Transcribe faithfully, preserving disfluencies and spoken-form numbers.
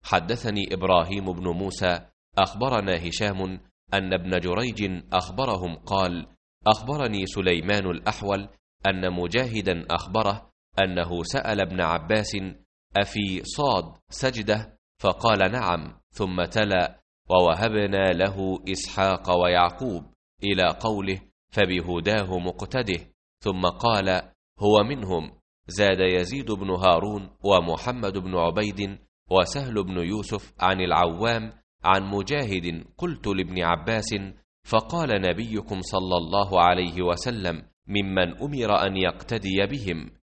حدثني إبراهيم بن موسى أخبرنا هشام أن ابن جريج أخبرهم قال: أخبرني سليمان الأحول أن مجاهدا أخبره أنه سأل ابن عباس: أفي صاد سجدة؟ فقال: نعم، ثم تلا: ووهبنا له إسحاق ويعقوب إلى قوله: فبهداه مقتده، ثم قال: هو منهم. زاد يزيد بن هارون ومحمد بن عبيد وسهل بن يوسف عن العوام عن مجاهد: قلت لابن عباس: فقال نبيكم صلى الله عليه وسلم: ممن أمر أن يقتدي بهم؟